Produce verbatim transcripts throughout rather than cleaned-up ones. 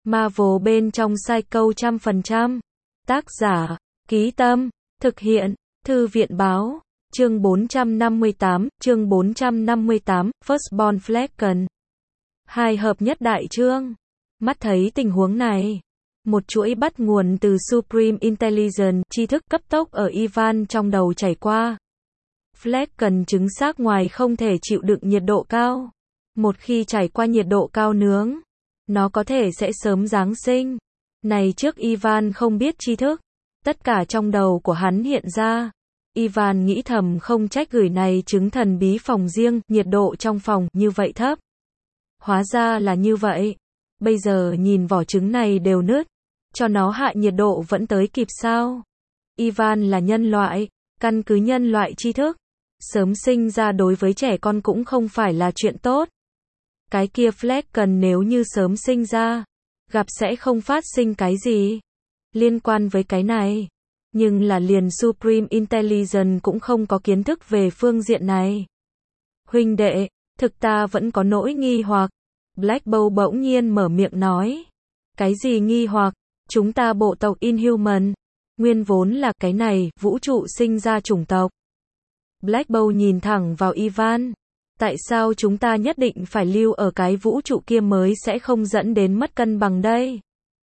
Marvel bên trong Psycho trăm phần trăm. Tác giả, Ký Tâm, thực hiện, Thư viện Báo, chương bốn trăm năm mươi tám, chương bốn trăm năm mươi tám, Firstborn Flecken. Hai hợp nhất đại chương. Mắt thấy tình huống này, một chuỗi bắt nguồn từ Supreme Intelligence, tri thức cấp tốc ở Ivan trong đầu chảy qua. Flecken trứng xác ngoài không thể chịu đựng nhiệt độ cao. Một khi trải qua nhiệt độ cao nướng, nó có thể sẽ sớm giáng sinh. Này trước Ivan không biết tri thức, tất cả trong đầu của hắn hiện ra. Ivan nghĩ thầm không trách gửi này trứng thần bí phòng riêng, nhiệt độ trong phòng như vậy thấp. Hóa ra là như vậy. Bây giờ nhìn vỏ trứng này đều nứt, cho nó hạ nhiệt độ vẫn tới kịp sao? Ivan là nhân loại, căn cứ nhân loại tri thức, sớm sinh ra đối với trẻ con cũng không phải là chuyện tốt. Cái kia Flecken nếu như sớm sinh ra, gặp sẽ không phát sinh cái gì liên quan với cái này. Nhưng là liền Supreme Intelligence cũng không có kiến thức về phương diện này. Huynh đệ, thực ta vẫn có nỗi nghi hoặc. Black Bolt bỗng nhiên mở miệng nói. Cái gì nghi hoặc? Chúng ta bộ tộc Inhuman, nguyên vốn là cái này, vũ trụ sinh ra chủng tộc. Black Bolt nhìn thẳng vào Ivan. Tại sao chúng ta nhất định phải lưu ở cái vũ trụ kia mới sẽ không dẫn đến mất cân bằng đây?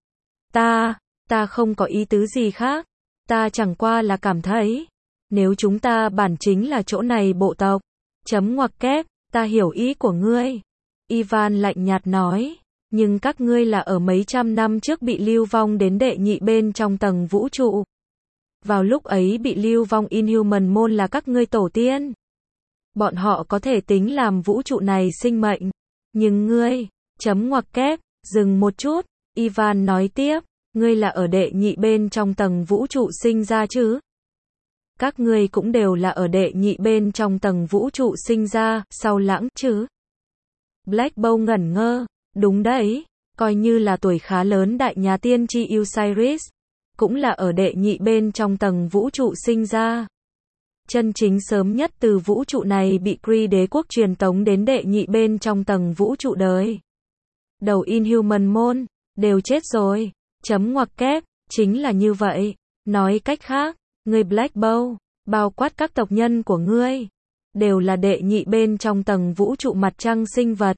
Ta, ta không có ý tứ gì khác. Ta chẳng qua là cảm thấy, nếu chúng ta bản chính là chỗ này bộ tộc, chấm ngoặc kép, ta hiểu ý của ngươi. Ivan lạnh nhạt nói, nhưng các ngươi là ở mấy trăm năm trước bị lưu vong đến đệ nhị bên trong tầng vũ trụ. Vào lúc ấy bị lưu vong Inhuman môn là các ngươi tổ tiên. Bọn họ có thể tính làm vũ trụ này sinh mệnh. Nhưng ngươi, chấm ngoặc kép, dừng một chút, Ivan nói tiếp, ngươi là ở đệ nhị bên trong tầng vũ trụ sinh ra chứ? Các ngươi cũng đều là ở đệ nhị bên trong tầng vũ trụ sinh ra, sau lãng chứ? Black Bolt ngẩn ngơ, đúng đấy, coi như là tuổi khá lớn đại nhà tiên tri Osiris, cũng là ở đệ nhị bên trong tầng vũ trụ sinh ra. Chân chính sớm nhất từ vũ trụ này bị Kree đế quốc truyền tống đến đệ nhị bên trong tầng vũ trụ đời. Đầu Inhuman môn, đều chết rồi, chấm ngoặc kép, chính là như vậy. Nói cách khác, ngươi Black Bolt, bao quát các tộc nhân của ngươi, đều là đệ nhị bên trong tầng vũ trụ mặt trăng sinh vật.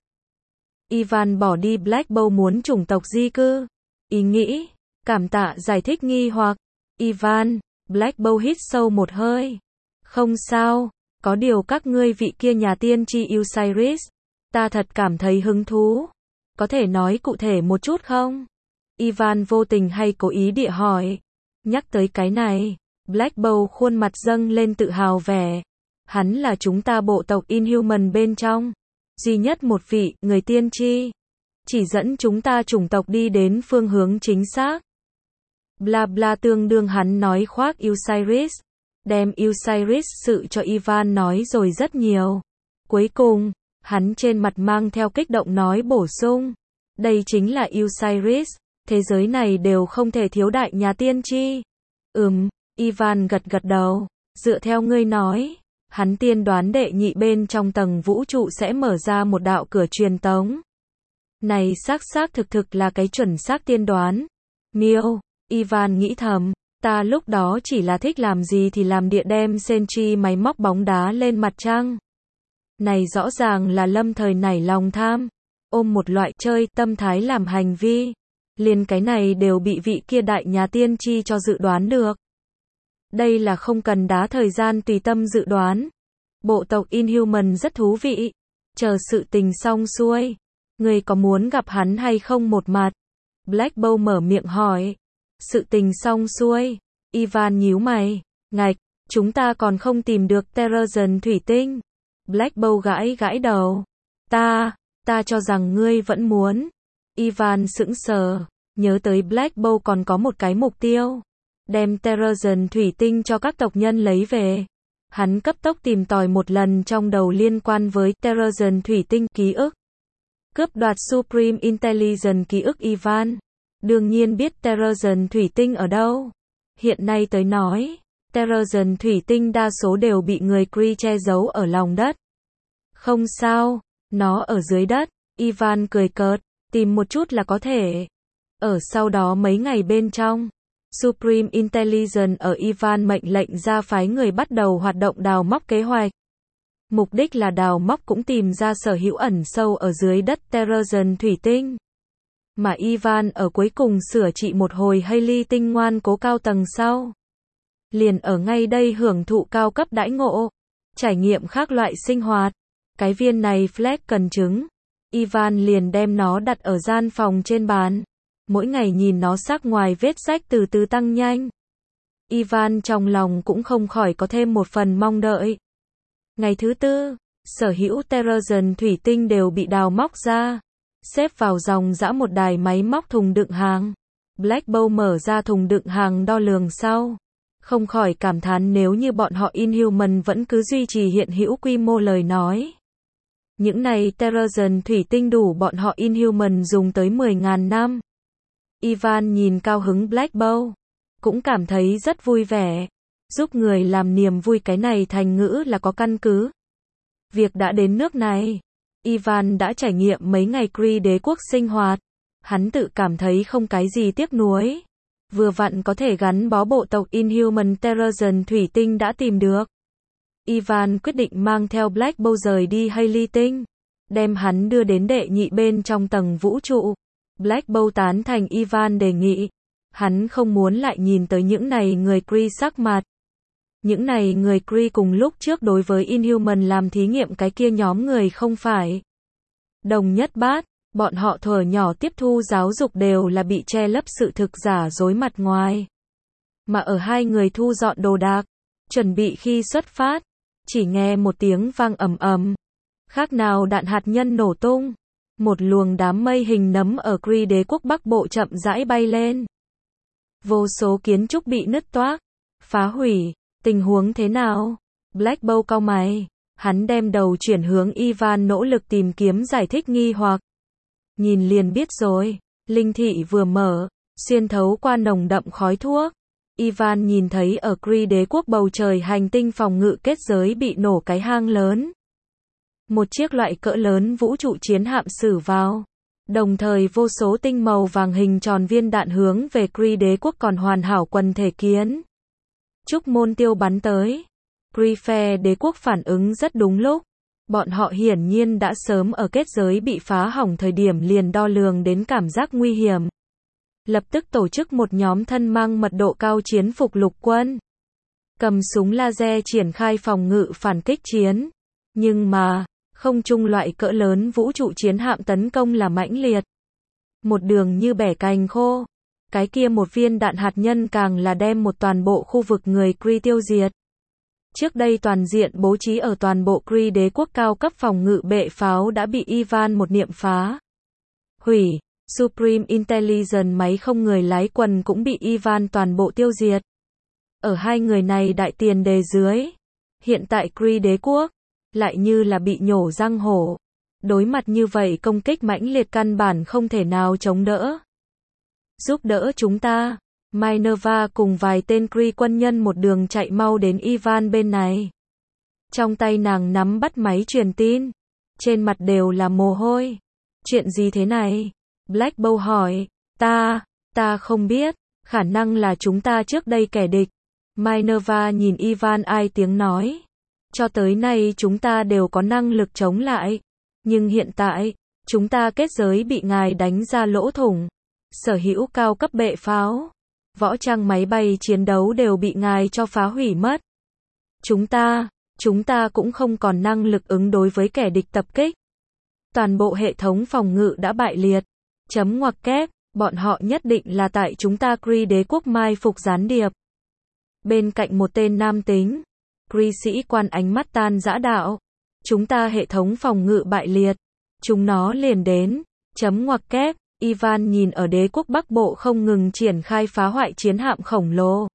Ivan bỏ đi Black Bolt muốn chủng tộc di cư. Ý nghĩ, cảm tạ giải thích nghi hoặc. Ivan, Black Bolt hít sâu một hơi. Không sao, có điều các ngươi vị kia nhà tiên tri Osiris, ta thật cảm thấy hứng thú. Có thể nói cụ thể một chút không? Ivan vô tình hay cố ý địa hỏi. Nhắc tới cái này, Black Bolt khuôn mặt dâng lên tự hào vẻ. Hắn là chúng ta bộ tộc Inhuman bên trong duy nhất một vị, người tiên tri. Chỉ dẫn chúng ta chủng tộc đi đến phương hướng chính xác. Bla bla tương đương hắn nói khoác Osiris. Đem Osiris sự cho Ivan nói rồi rất nhiều. Cuối cùng, hắn trên mặt mang theo kích động nói bổ sung. Đây chính là Osiris. Thế giới này đều không thể thiếu đại nhà tiên tri. Ừm, Ivan gật gật đầu. Dựa theo ngươi nói, hắn tiên đoán đệ nhị bên trong tầng vũ trụ sẽ mở ra một đạo cửa truyền tống. Này xác xác thực thực là cái chuẩn xác tiên đoán. Miêu, Ivan nghĩ thầm, ta lúc đó chỉ là thích làm gì thì làm địa đem Sentry máy móc bóng đá lên mặt trăng. Này rõ ràng là lâm thời nảy lòng tham, ôm một loại chơi tâm thái làm hành vi. Liền cái này đều bị vị kia đại nhà tiên tri cho dự đoán được. Đây là không cần đá thời gian tùy tâm dự đoán. Bộ tộc Inhuman rất thú vị. Chờ sự tình xong xuôi, người có muốn gặp hắn hay không một mặt? Black Bolt mở miệng hỏi. Sự tình xong xuôi, Ivan nhíu mày. Ngạch, chúng ta còn không tìm được Terrazon thủy tinh. Black Bolt gãi gãi đầu. Ta, ta cho rằng ngươi vẫn muốn. Ivan sững sờ, nhớ tới Black Bolt còn có một cái mục tiêu. Đem Terrazon thủy tinh cho các tộc nhân lấy về. Hắn cấp tốc tìm tòi một lần trong đầu liên quan với Terrazon thủy tinh ký ức. Cướp đoạt Supreme Intelligence ký ức Ivan. Đương nhiên biết Terrazon thủy tinh ở đâu. Hiện nay tới nói, Terrazon thủy tinh đa số đều bị người Kree che giấu ở lòng đất. Không sao, nó ở dưới đất. Ivan cười cợt, tìm một chút là có thể. Ở sau đó mấy ngày bên trong, Supreme Intelligence ở Ivan mệnh lệnh ra phái người bắt đầu hoạt động đào móc kế hoạch. Mục đích là đào móc cũng tìm ra sở hữu ẩn sâu ở dưới đất Terrazon thủy tinh. Mà Ivan ở cuối cùng sửa trị một hồi Haley tinh ngoan cố cao tầng sau. Liền ở ngay đây hưởng thụ cao cấp đãi ngộ, trải nghiệm khác loại sinh hoạt. Cái viên này Fleck cần trứng. Ivan liền đem nó đặt ở gian phòng trên bàn. Mỗi ngày nhìn nó sắc ngoài vết rách từ từ tăng nhanh. Ivan trong lòng cũng không khỏi có thêm một phần mong đợi. Ngày thứ tư, sở hữu Terrazon thủy tinh đều bị đào móc ra, xếp vào dòng dã một đài máy móc thùng đựng hàng. Black Bolt mở ra thùng đựng hàng đo lường sau, không khỏi cảm thán nếu như bọn họ Inhuman vẫn cứ duy trì hiện hữu quy mô lời nói. Những này Terrazon thủy tinh đủ bọn họ Inhuman dùng tới mười nghìn năm. Ivan nhìn cao hứng Black Bolt, cũng cảm thấy rất vui vẻ. Giúp người làm niềm vui cái này thành ngữ là có căn cứ. Việc đã đến nước này, Ivan đã trải nghiệm mấy ngày Kree đế quốc sinh hoạt. Hắn tự cảm thấy không cái gì tiếc nuối. Vừa vặn có thể gắn bó bộ tộc Inhuman Terrazon thủy tinh đã tìm được. Ivan quyết định mang theo Black Bolt rời đi Haley tinh, đem hắn đưa đến đệ nhị bên trong tầng vũ trụ. Black Bolt tán thành Ivan đề nghị. Hắn không muốn lại nhìn tới những này người Kree sắc mặt. Những này người Kree cùng lúc trước đối với Inhuman làm thí nghiệm cái kia nhóm người không phải đồng nhất bát, bọn họ thuở nhỏ tiếp thu giáo dục đều là bị che lấp sự thực giả dối mặt ngoài. Mà ở hai người thu dọn đồ đạc, chuẩn bị khi xuất phát, chỉ nghe một tiếng vang ầm ầm, khác nào đạn hạt nhân nổ tung, một luồng đám mây hình nấm ở Kree đế quốc Bắc Bộ chậm rãi bay lên. Vô số kiến trúc bị nứt toác, phá hủy. Tình huống thế nào? Black Bolt cau mày, hắn đem đầu chuyển hướng Ivan nỗ lực tìm kiếm giải thích nghi hoặc. Nhìn liền biết rồi, linh thị vừa mở, xuyên thấu qua nồng đậm khói thuốc. Ivan nhìn thấy ở Kree đế quốc bầu trời hành tinh phòng ngự kết giới bị nổ cái hang lớn. Một chiếc loại cỡ lớn vũ trụ chiến hạm xử vào. Đồng thời vô số tinh màu vàng hình tròn viên đạn hướng về Kree đế quốc còn hoàn hảo quần thể kiến. Trúc môn tiêu bắn tới. Kree phe đế quốc phản ứng rất đúng lúc. Bọn họ hiển nhiên đã sớm ở kết giới bị phá hỏng thời điểm liền đo lường đến cảm giác nguy hiểm. Lập tức tổ chức một nhóm thân mang mật độ cao chiến phục lục quân. Cầm súng laser triển khai phòng ngự phản kích chiến. Nhưng mà, không trung loại cỡ lớn vũ trụ chiến hạm tấn công là mãnh liệt. Một đường như bẻ cành khô. Cái kia một viên đạn hạt nhân càng là đem một toàn bộ khu vực người Kree tiêu diệt. Trước đây toàn diện bố trí ở toàn bộ Kree đế quốc cao cấp phòng ngự bệ pháo đã bị Ivan một niệm phá hủy. Supreme Intelligence máy không người lái quần cũng bị Ivan toàn bộ tiêu diệt. Ở hai người này đại tiền đề dưới, hiện tại Kree đế quốc lại như là bị nhổ răng hổ. Đối mặt như vậy công kích mãnh liệt căn bản không thể nào chống đỡ. Giúp đỡ chúng ta. Minerva cùng vài tên Kree quân nhân một đường chạy mau đến Ivan bên này. Trong tay nàng nắm bắt máy truyền tin. Trên mặt đều là mồ hôi. Chuyện gì thế này? Black Bolt hỏi. Ta, ta không biết. Khả năng là chúng ta trước đây kẻ địch. Minerva nhìn Ivan ai tiếng nói. Cho tới nay chúng ta đều có năng lực chống lại. Nhưng hiện tại, chúng ta kết giới bị ngài đánh ra lỗ thủng. Sở hữu cao cấp bệ pháo, võ trang máy bay chiến đấu đều bị ngài cho phá hủy mất. Chúng ta, chúng ta cũng không còn năng lực ứng đối với kẻ địch tập kích. Toàn bộ hệ thống phòng ngự đã bại liệt. Chấm ngoặc kép, bọn họ nhất định là tại chúng ta Kree đế quốc mai phục gián điệp. Bên cạnh một tên nam tính, Kree sĩ quan ánh mắt tan dã đạo. Chúng ta hệ thống phòng ngự bại liệt. Chúng nó liền đến. Chấm ngoặc kép. Ivan nhìn ở đế quốc Bắc Bộ không ngừng triển khai phá hoại chiến hạm khổng lồ.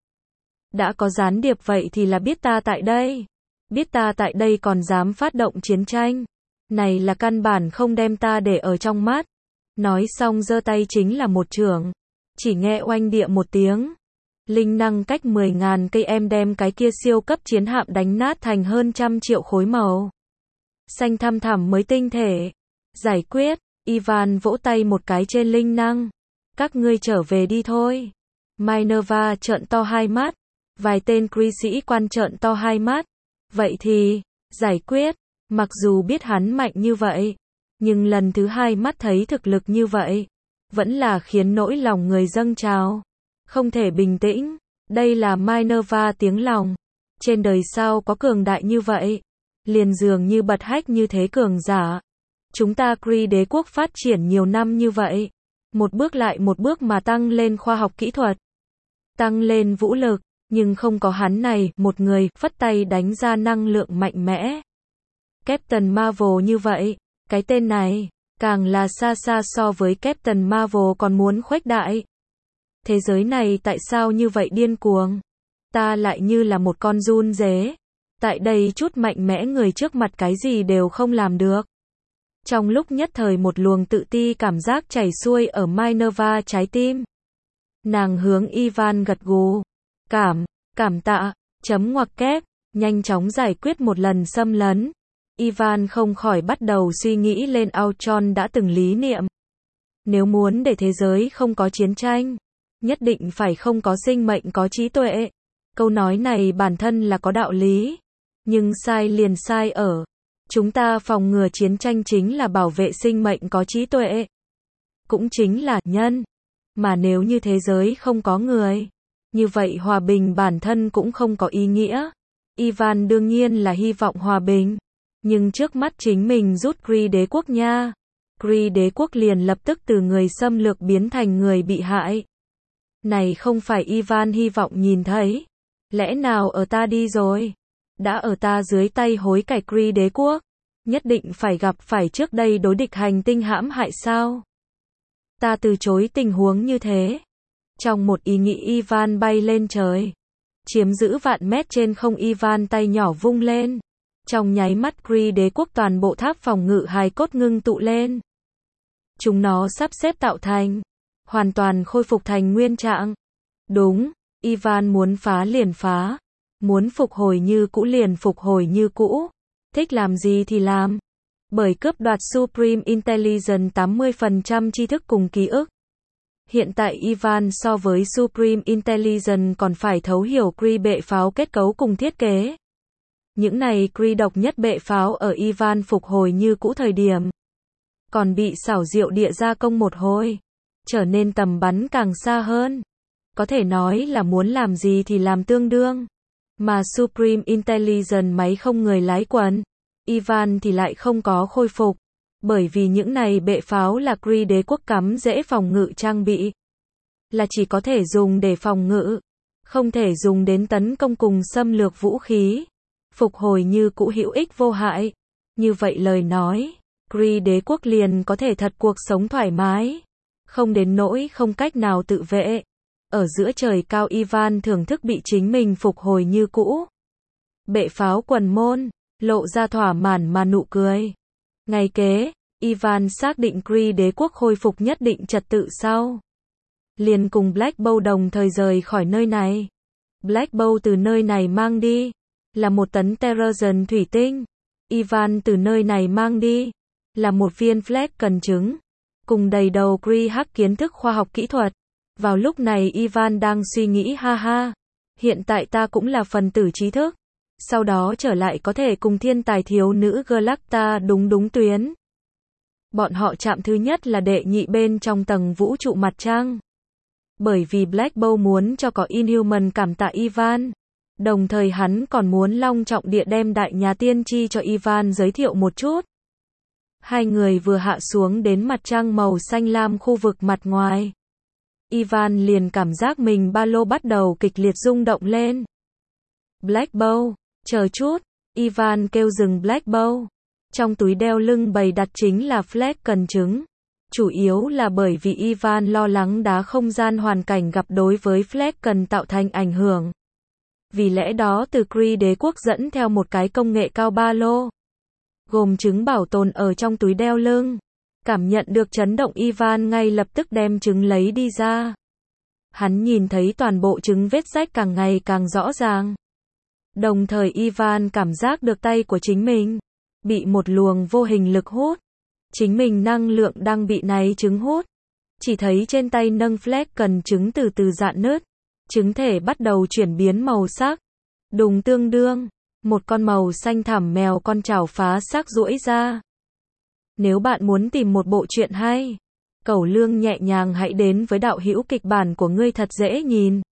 Đã có gián điệp vậy thì là biết ta tại đây. Biết ta tại đây còn dám phát động chiến tranh. Này là căn bản không đem ta để ở trong mắt. Nói xong giơ tay chính là một chưởng. Chỉ nghe oanh địa một tiếng. Linh năng cách mười nghìn cây em đem cái kia siêu cấp chiến hạm đánh nát thành hơn trăm triệu khối màu xanh thăm thẳm mới tinh thể. Giải quyết. Ivan vỗ tay một cái trên linh năng. các ngươi trở về đi thôi. Minerva trợn to hai mắt. Vài tên Kree sĩ quan trợn to hai mắt. Vậy thì, giải quyết. Mặc dù biết hắn mạnh như vậy, nhưng lần thứ hai mắt thấy thực lực như vậy, vẫn là khiến nỗi lòng người dâng trào. Không thể bình tĩnh. Đây là Minerva tiếng lòng. Trên đời sao có cường đại như vậy? Liền dường như bật hách như thế cường giả. Chúng ta Kree đế quốc phát triển nhiều năm như vậy. Một bước lại một bước mà tăng lên khoa học kỹ thuật. Tăng lên vũ lực. Nhưng không có hắn này, một người, phất tay đánh ra năng lượng mạnh mẽ. Captain Marvel như vậy. Cái tên này, càng là xa xa so với Captain Marvel còn muốn khuếch đại. Thế giới này tại sao như vậy điên cuồng? Ta lại như là một con giun dế. Tại đây chút mạnh mẽ người trước mặt cái gì đều không làm được. Trong lúc nhất thời một luồng tự ti cảm giác chảy xuôi ở Minerva trái tim. Nàng hướng Ivan gật gù. Cảm, cảm tạ, chấm ngoặc kép, nhanh chóng giải quyết một lần xâm lấn. Ivan không khỏi bắt đầu suy nghĩ lên Ultron đã từng lý niệm. Nếu muốn để thế giới không có chiến tranh, nhất định phải không có sinh mệnh có trí tuệ. Câu nói này bản thân là có đạo lý. Nhưng sai liền sai ở. Chúng ta phòng ngừa chiến tranh chính là bảo vệ sinh mệnh có trí tuệ. Cũng chính là nhân. Mà nếu như thế giới không có người, như vậy hòa bình bản thân cũng không có ý nghĩa. Ivan đương nhiên là hy vọng hòa bình. Nhưng trước mắt chính mình rút Kree đế quốc nha. Kree đế quốc liền lập tức từ người xâm lược biến thành người bị hại. Này không phải Ivan hy vọng nhìn thấy. Lẽ nào ở ta đi rồi? Đã ở ta dưới tay hối cải Kree đế quốc. Nhất định phải gặp phải trước đây đối địch hành tinh hãm hại sao? Ta từ chối tình huống như thế. Trong một ý nghĩ Ivan bay lên trời. Chiếm giữ vạn mét trên không Ivan tay nhỏ vung lên. Trong nháy mắt Kree đế quốc toàn bộ tháp phòng ngự hài cốt ngưng tụ lên. Chúng nó sắp xếp tạo thành. Hoàn toàn khôi phục thành nguyên trạng. Đúng, Ivan muốn phá liền phá. Muốn phục hồi như cũ liền phục hồi như cũ. Thích làm gì thì làm. Bởi cướp đoạt Supreme Intelligence tám mươi phần trăm tri thức cùng ký ức. Hiện tại Ivan so với Supreme Intelligence còn phải thấu hiểu Kree bệ pháo kết cấu cùng thiết kế. Những này Kree độc nhất bệ pháo ở Ivan phục hồi như cũ thời điểm. Còn bị xảo diệu địa gia công một hồi. Trở nên tầm bắn càng xa hơn. Có thể nói là muốn làm gì thì làm tương đương. Mà Supreme Intelligence máy không người lái quần. Ivan thì lại không có khôi phục. Bởi vì những này bệ pháo là Kree đế quốc cắm dễ phòng ngự trang bị. Là chỉ có thể dùng để phòng ngự. Không thể dùng đến tấn công cùng xâm lược vũ khí. Phục hồi như cũ hữu ích vô hại. Như vậy lời nói, Kree đế quốc liền có thể thật cuộc sống thoải mái. Không đến nỗi không cách nào tự vệ. Ở giữa trời cao Ivan thưởng thức bị chính mình phục hồi như cũ. Bệ pháo quần môn, lộ ra thỏa mãn mà nụ cười. Ngày kế, Ivan xác định Kree đế quốc khôi phục nhất định trật tự sau. Liền cùng Black Bolt đồng thời rời khỏi nơi này. Black Bolt từ nơi này mang đi, là một tấn Terrogen thủy tinh. Ivan từ nơi này mang đi, là một viên Fleck cần trứng. Cùng đầy đầu Kree hắc kiến thức khoa học kỹ thuật. Vào lúc này Ivan đang suy nghĩ ha ha. Hiện tại ta cũng là phần tử trí thức. Sau đó trở lại có thể cùng thiên tài thiếu nữ Galacta đúng đúng tuyến. Bọn họ chạm thứ nhất là đệ nhị bên trong tầng vũ trụ mặt trăng. Bởi vì Black Bolt muốn cho có Inhuman cảm tạ Ivan. Đồng thời hắn còn muốn long trọng địa đem đại nhà tiên tri cho Ivan giới thiệu một chút. Hai người vừa hạ xuống đến mặt trăng màu xanh lam khu vực mặt ngoài. Ivan liền cảm giác mình ba lô bắt đầu kịch liệt rung động lên. Black Bolt, chờ chút, Ivan kêu dừng Black Bolt. Trong túi đeo lưng bày đặt chính là Fleck cần trứng. Chủ yếu là bởi vì Ivan lo lắng đá không gian hoàn cảnh gặp đối với Fleck cần tạo thành ảnh hưởng. Vì lẽ đó từ Kree đế quốc dẫn theo một cái công nghệ cao ba lô. Gồm trứng bảo tồn ở trong túi đeo lưng. Cảm nhận được chấn động Ivan ngay lập tức đem trứng lấy đi ra. Hắn nhìn thấy toàn bộ trứng vết rách càng ngày càng rõ ràng. Đồng thời Ivan cảm giác được tay của chính mình bị một luồng vô hình lực hút. Chính mình năng lượng đang bị này trứng hút. Chỉ thấy trên tay nâng flex cần trứng từ từ rạn nứt. Trứng thể bắt đầu chuyển biến màu sắc. Đùng tương đương. Một con màu xanh thẳm mèo con chảo phá xác duỗi ra. Nếu bạn muốn tìm một bộ truyện hay, cẩu lương nhẹ nhàng hãy đến với đạo hữu kịch bản của ngươi thật dễ nhìn.